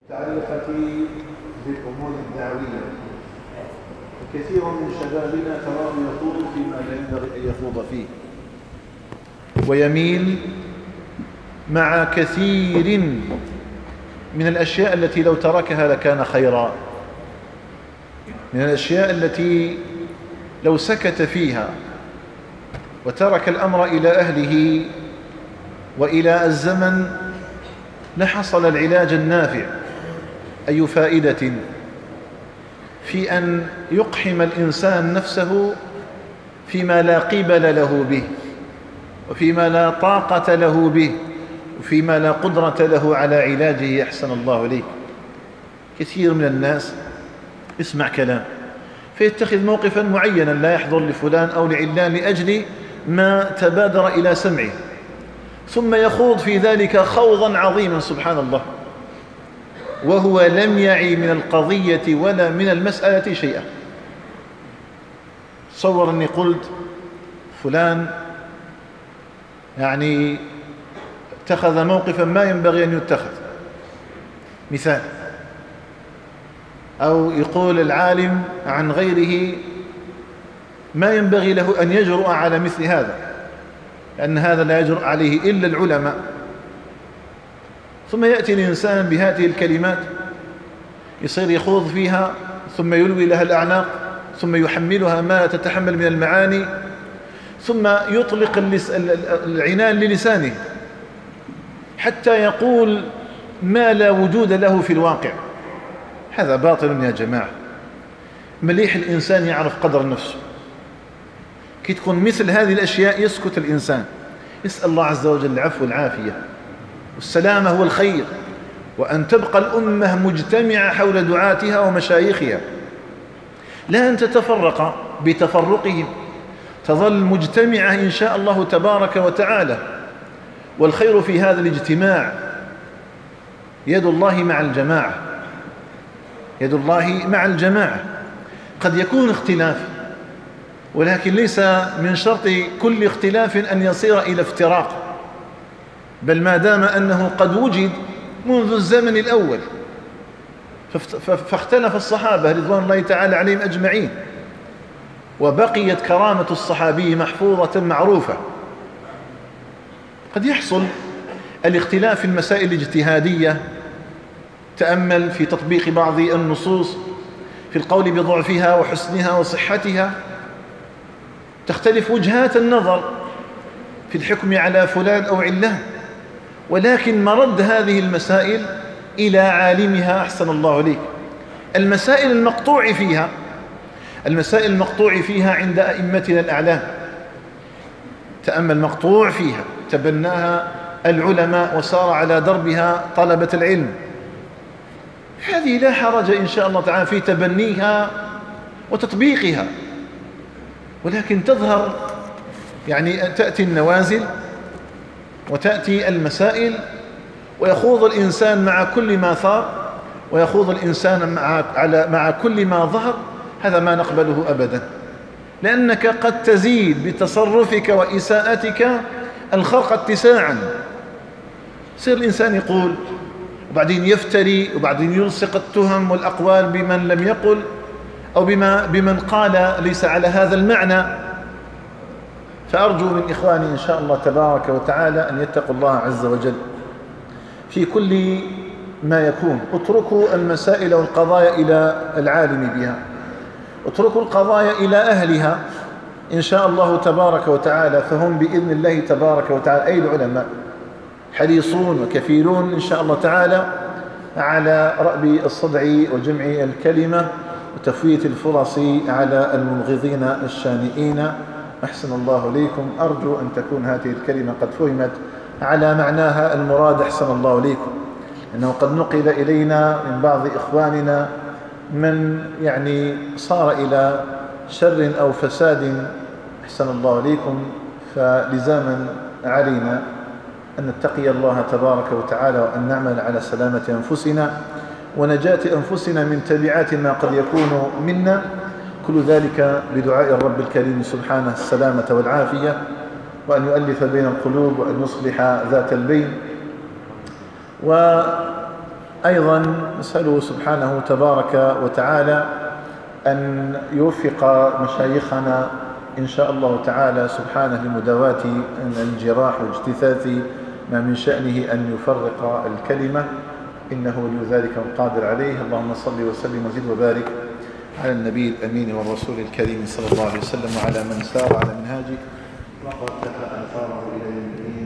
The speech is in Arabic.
متعلقة بالأمور الدعوية. وكثير من شبابنا تراه يخوض فيما لا ينبغي أن يخوض فيه، ويميل مع كثير من الأشياء التي لو تركها لكان خيرا، من الأشياء التي لو سكت فيها وترك الأمر إلى أهله وإلى الزمن لحصل العلاج النافع. أي فائدة في أن يقحم الإنسان نفسه فيما لا قبل له به، وفيما لا طاقة له به، وفيما لا قدرة له على علاجه. أحسن الله إليك. كثير من الناس يسمع كلام فيتخذ موقفا معينا لا يحضر لفلان أو لعلان لأجل ما تبادر إلى سمعه، ثم يخوض في ذلك خوضا عظيما سبحان الله، وهو لم يعي من القضية ولا من المسألة شيئا. تصور أني قلت فلان يعني اتخذ موقفا ما ينبغي أن يتخذ، مثال، أو يقول العالم عن غيره ما ينبغي له أن يجرؤ على مثل هذا، لأن هذا لا يجرؤ عليه إلا العلماء. ثم يأتي الإنسان بهذه الكلمات يصير يخوض فيها، ثم يلوي لها الأعناق، ثم يحملها ما لا تتحمل من المعاني، ثم يطلق العنان للسانه حتى يقول ما لا وجود له في الواقع. هذا باطل يا جماعة. مليح الإنسان يعرف قدر نفسه. كي تكون مثل هذه الأشياء يسكت الإنسان، يسأل الله عز وجل العفو والعافية والسلامة والخير، وأن تبقى الأمة مجتمعة حول دعاتها ومشايخها، لا أن تتفرق بتفرقهم، تظل مجتمعة إن شاء الله تبارك وتعالى. والخير في هذا الاجتماع يد الله مع الجماعة، يد الله مع الجماعة. قد يكون اختلاف، ولكن ليس من شرط كل اختلاف أن يصير إلى افتراق، بل ما دام أنه قد وجد منذ الزمن الأول فاختلف الصحابة رضوان الله تعالى عليهم أجمعين، وبقيت كرامة الصحابي محفوظة معروفة. قد يحصل الاختلاف في المسائل الاجتهادية، تأمل في تطبيق بعض النصوص، في القول بضعفها وحسنها وصحتها، تختلف وجهات النظر في الحكم على فلان أو علان، ولكن مرد هذه المسائل إلى عالمها. أحسن الله إليك. المسائل المقطوع فيها عند أئمتنا الأعلام، تأمل، مقطوع فيها تبناها العلماء وسار على دربها طلبة العلم، هذه لا حرج إن شاء الله تعالى في تبنيها وتطبيقها. ولكن تظهر يعني تأتي النوازل وتأتي المسائل، ويخوض الإنسان مع كل ما ثار، ويخوض الإنسان مع كل ما ظهر. هذا ما نقبله أبدا، لأنك قد تزيد بتصرفك وإساءتك الخرق اتساعا. يصير الإنسان يقول وبعدين يفتري، وبعدين يلصق التهم والأقوال بمن لم يقل، أو بمن قال ليس على هذا المعنى. فأرجو من إخواني إن شاء الله تبارك وتعالى أن يتقوا الله عز وجل في كل ما يكون. اتركوا المسائل والقضايا إلى العالم بها، اتركوا القضايا إلى أهلها إن شاء الله تبارك وتعالى، فهم بإذن الله تبارك وتعالى أي العلماء حريصون وكفيلون إن شاء الله تعالى على رأب الصدع وجمع الكلمة وتفويت الفرص على المنغضين الشانئين. أحسن الله إليكم. أرجو أن تكون هذه الكلمة قد فهمت على معناها المراد. أحسن الله إليكم. إنه قد نقل إلينا من بعض إخواننا من يعني صار إلى شر أو فساد. أحسن الله إليكم. فلزاما علينا أن نتقي الله تبارك وتعالى، وأن نعمل على سلامة أنفسنا ونجاة أنفسنا من تبعات ما قد يكون منا. كل ذلك بدعاء الرب الكريم سبحانه السلامة والعافية، وأن يؤلف بين القلوب، وأن يصلح ذات البين. أيضا نسأله سبحانه تبارك وتعالى أن يوفق مشايخنا إن شاء الله تعالى سبحانه لمداواة الجراح واجتثاث ما من شأنه أن يفرق الكلمة، إنه ولي ذلك القادر عليه. اللهم صل وسلم وزد وبارك على النبي الأمين والرسول الكريم صلى الله عليه وسلم وعلى من سار على منهاجه وقد كفى أثاره إلى يوم الدين.